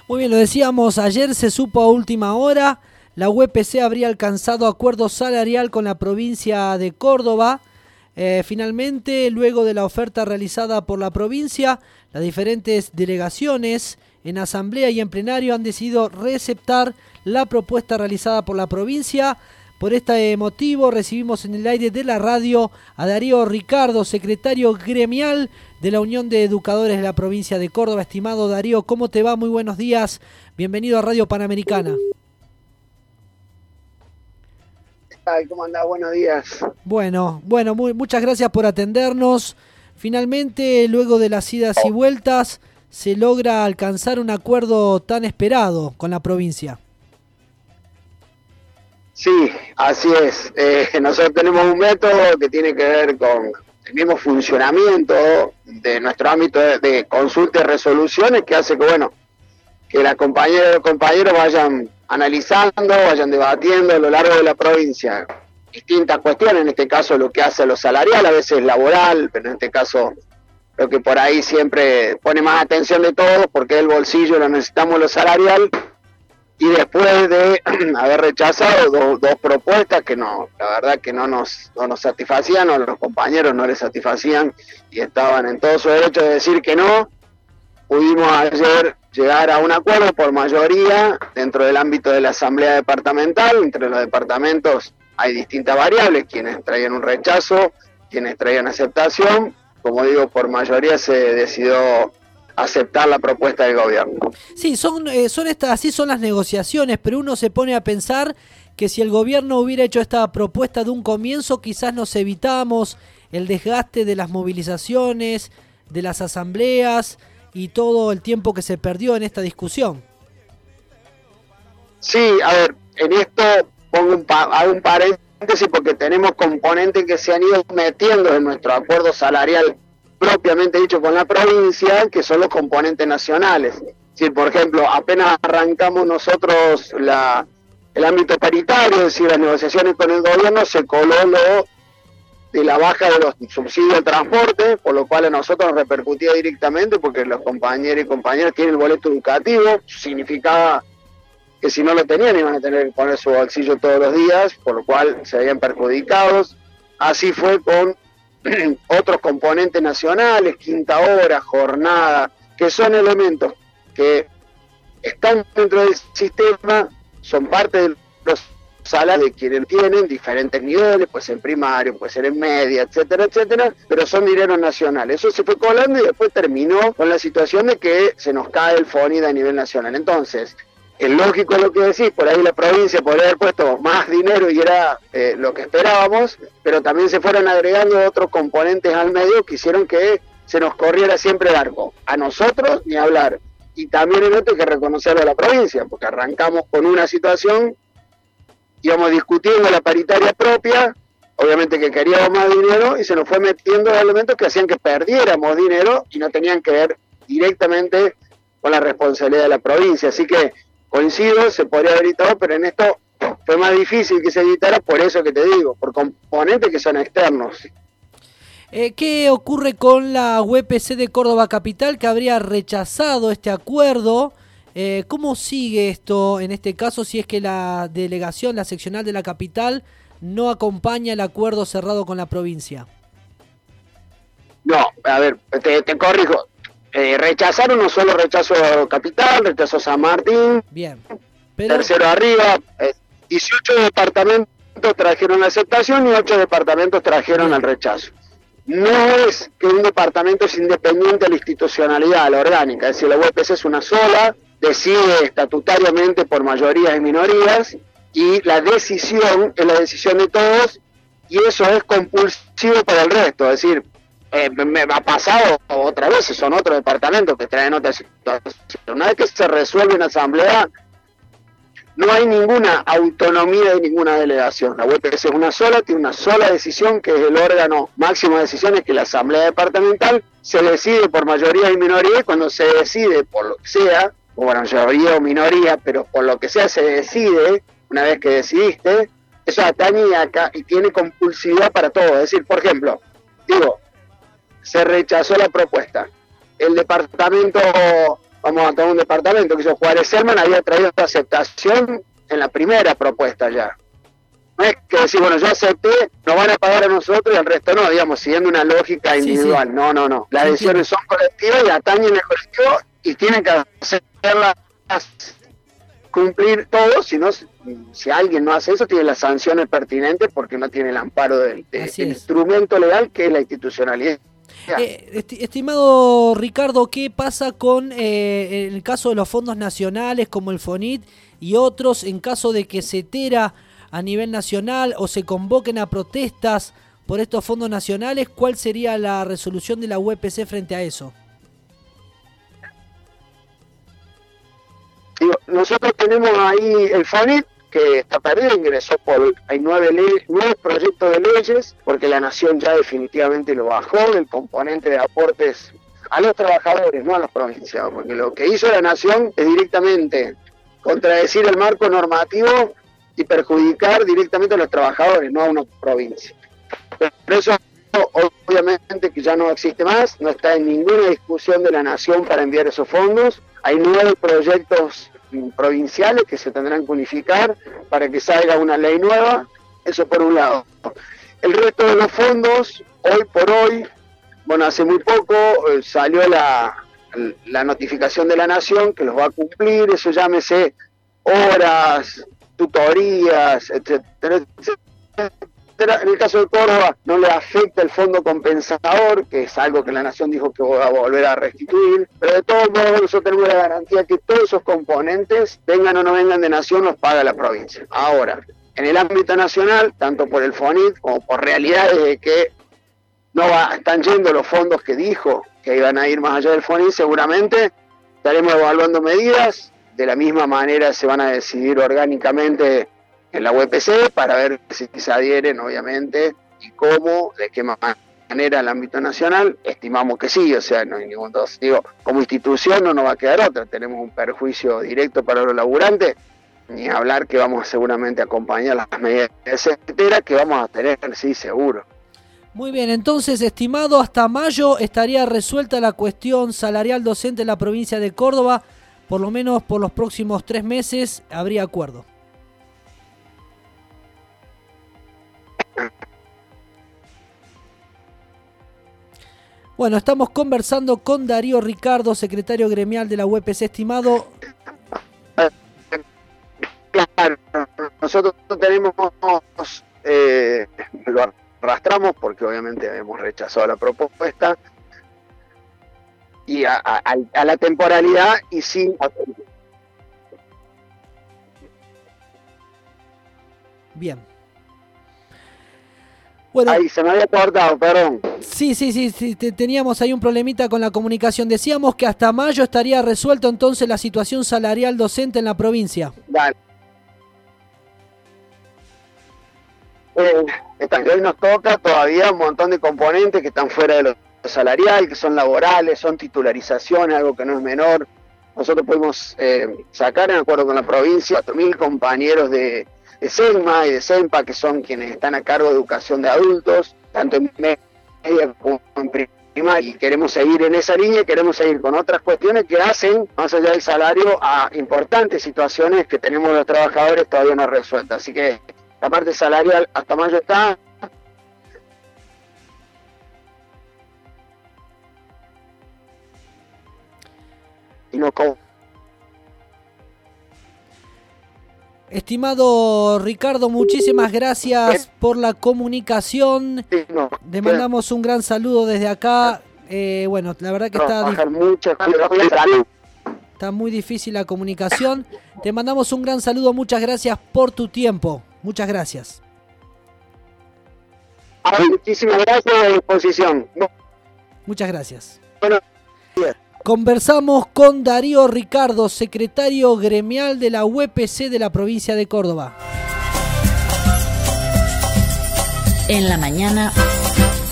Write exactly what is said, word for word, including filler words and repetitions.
Muy bien, lo decíamos, ayer se supo a última hora, la U P C habría alcanzado acuerdo salarial con la provincia de Córdoba. Eh, finalmente, luego de la oferta realizada por la provincia, las diferentes delegaciones en asamblea y en plenario han decidido receptar la propuesta realizada por la provincia. Por este motivo recibimos en el aire de la radio a Darío Ricardo, secretario gremial de la Unión de Educadores de la provincia de Córdoba. Estimado Darío, ¿cómo te va? Muy buenos días. Bienvenido a Radio Panamericana. ¿Cómo andás? Buenos días. Bueno, bueno, muy, muchas gracias por atendernos. Finalmente, luego de las idas y vueltas, se logra alcanzar un acuerdo tan esperado con la provincia. Sí, así es. Eh, nosotros tenemos un método que tiene que ver con el mismo funcionamiento de nuestro ámbito de, de consulta y resoluciones, que hace que, bueno, que las compañeras y los compañeros vayan analizando, vayan debatiendo a lo largo de la provincia distintas cuestiones, en este caso lo que hace lo salarial, a veces laboral, pero en este caso lo que por ahí siempre pone más atención de todos, porque el bolsillo lo necesitamos lo salarial. Y después de haber rechazado do, dos propuestas que no, la verdad que no nos, no nos satisfacían, o los compañeros no les satisfacían y estaban en todo su derecho de decir que no, pudimos ayer llegar a un acuerdo por mayoría dentro del ámbito de la asamblea departamental. Entre los departamentos hay distintas variables, quienes traían un rechazo, quienes traían aceptación. Como digo, por mayoría se decidió aceptar la propuesta del gobierno. Sí, son, eh, son estas, así son las negociaciones, pero uno se pone a pensar que si el gobierno hubiera hecho esta propuesta de un comienzo, quizás nos evitamos el desgaste de las movilizaciones, de las asambleas y todo el tiempo que se perdió en esta discusión. Sí, a ver, en esto pongo un, pa hago un paréntesis porque tenemos componentes que se han ido metiendo en nuestro acuerdo salarial propiamente dicho con la provincia, que son los componentes nacionales. Es decir, por ejemplo, apenas arrancamos nosotros la, el ámbito paritario, es decir, las negociaciones con el gobierno, se coló lo de la baja de los subsidios al transporte, por lo cual a nosotros nos repercutía directamente, porque los compañeros y compañeras tienen el boleto educativo, significaba que si no lo tenían iban a tener que poner su bolsillo todos los días, por lo cual se veían perjudicados. Así fue con otros componentes nacionales, quinta hora, jornada, que son elementos que están dentro del sistema, son parte de los salarios de quienes tienen diferentes niveles, puede ser primario, puede ser en media, etcétera, etcétera, pero son dineros nacionales. Eso se fue colando y después terminó con la situación de que se nos cae el FONID a nivel nacional. Entonces, es lógico lo que decís, por ahí la provincia podría haber puesto más dinero y era eh, lo que esperábamos, pero también se fueron agregando otros componentes al medio que hicieron que se nos corriera siempre el arco. A nosotros, ni hablar. Y también en esto hay que reconocerlo a la provincia, porque arrancamos con una situación, íbamos discutiendo la paritaria propia, obviamente que queríamos más dinero, y se nos fue metiendo elementos que hacían que perdiéramos dinero y no tenían que ver directamente con la responsabilidad de la provincia. Así que coincido, se podría haber evitado, pero en esto fue más difícil que se evitara, por eso que te digo, por componentes que son externos. Eh, ¿Qué ocurre con la U P C de Córdoba Capital, que habría rechazado este acuerdo? Eh, ¿Cómo sigue esto en este caso si es que la delegación, la seccional de la capital, no acompaña el acuerdo cerrado con la provincia? No, a ver, te, te corrijo. Eh, rechazaron no solo rechazo Capital, rechazo San Martín, bien, pero... tercero arriba, eh, dieciocho departamentos trajeron la aceptación y ocho departamentos trajeron el rechazo. No es que un departamento es independiente de la institucionalidad, a la orgánica, es decir, la U P C es una sola, decide estatutariamente por mayorías y minorías, y la decisión es la decisión de todos, y eso es compulsivo para el resto, es decir, Eh, me ha pasado otras veces, son otros departamentos que traen otras situaciones. Una vez que se resuelve en asamblea, no hay ninguna autonomía de ninguna delegación. La U P C es una sola, tiene una sola decisión, que es el órgano máximo de decisiones, que es la asamblea departamental. Se decide por mayoría y minoría, y cuando se decide por lo que sea, o bueno, mayoría o minoría, pero por lo que sea se decide, una vez que decidiste, eso atañe y, acá, y tiene compulsividad para todo. Es decir, por ejemplo, digo, se rechazó la propuesta. El departamento vamos a tomar un departamento, que hizo Juárez Selman, había traído esta aceptación en la primera propuesta ya. No es que decir, bueno, yo acepté, nos van a pagar a nosotros y al resto no, digamos, siguiendo una lógica individual. Sí, sí. No, no, no. Las sí, decisiones sí. son colectivas y atañen el colectivo y tienen que hacerlas cumplir todos, si no, si alguien no hace eso, tiene las sanciones pertinentes porque no tiene el amparo del, del instrumento legal que es la institucionalidad. Eh, esti- estimado Ricardo, ¿qué pasa con eh, el caso de los fondos nacionales como el FONIT y otros en caso de que se tera a nivel nacional o se convoquen a protestas por estos fondos nacionales? ¿Cuál sería la resolución de la U E P C frente a eso? Digo, nosotros tenemos ahí el FONIT, que está perdido, ingresó por, hay nueve, leyes, nueve proyectos de leyes, porque la Nación ya definitivamente lo bajó del componente de aportes a los trabajadores, no a las provincias, porque lo que hizo la Nación es directamente contradecir el marco normativo y perjudicar directamente a los trabajadores, no a una provincia. Pero eso obviamente que ya no existe más, no está en ninguna discusión de la Nación para enviar esos fondos. Hay nueve proyectos provinciales que se tendrán que unificar para que salga una ley nueva, eso por un lado. El resto de los fondos, hoy por hoy, bueno, hace muy poco eh, salió la, la notificación de la Nación que los va a cumplir, eso llámese horas, tutorías, etcétera, etcétera. En el caso de Córdoba no le afecta el fondo compensador, que es algo que la Nación dijo que va a volver a restituir, pero de todos modos nosotros tenemos la garantía que todos esos componentes, vengan o no vengan de Nación, los paga la provincia. Ahora, en el ámbito nacional, tanto por el FONIT como por realidades de que no va, están yendo los fondos que dijo que iban a ir más allá del FONIT, seguramente estaremos evaluando medidas, de la misma manera se van a decidir orgánicamente en la U E P C para ver si se adhieren, obviamente, y cómo, de qué manera en el ámbito nacional. Estimamos que sí, o sea, no hay ningún dos. Digo, como institución no nos va a quedar otra, tenemos un perjuicio directo para los laburantes, ni hablar que vamos seguramente a acompañar las medidas, etcétera, que vamos a tener, sí, seguro. Muy bien, entonces, estimado, hasta mayo estaría resuelta la cuestión salarial docente en la provincia de Córdoba, por lo menos por los próximos tres meses habría acuerdo. Bueno, estamos conversando con Darío Ricardo, secretario gremial de la U E P C, estimado. Claro, nosotros tenemos, eh, lo arrastramos porque obviamente hemos rechazado la propuesta y a, a, a la temporalidad y sí. Bien. Bueno, ahí se me había cortado, perdón. Sí, sí, sí, sí, teníamos ahí un problemita con la comunicación. Decíamos que hasta mayo estaría resuelto entonces la situación salarial docente en la provincia. Dale. Eh, hoy nos toca todavía un montón de componentes que están fuera de lo salarial, que son laborales, son titularizaciones, algo que no es menor. Nosotros podemos eh, sacar en acuerdo con la provincia cuatro mil compañeros de de SEGMA y de SEMPA, que son quienes están a cargo de educación de adultos, tanto en media como en primaria, y queremos seguir en esa línea, queremos seguir con otras cuestiones que hacen, más allá del salario, a importantes situaciones que tenemos los trabajadores todavía no resueltas. Así que la parte salarial hasta mayo está. Y no como Estimado Ricardo, muchísimas gracias por la comunicación. Sí, no, Le mandamos un gran saludo desde acá. Eh, bueno, la verdad que está, dif- está muy difícil la comunicación. Te mandamos un gran saludo, muchas gracias por tu tiempo. Muchas gracias. Muchísimas gracias a disposición. Muchas gracias. Bueno, bien. Conversamos con Darío Ricardo, secretario gremial de la U E P C de la provincia de Córdoba. En la mañana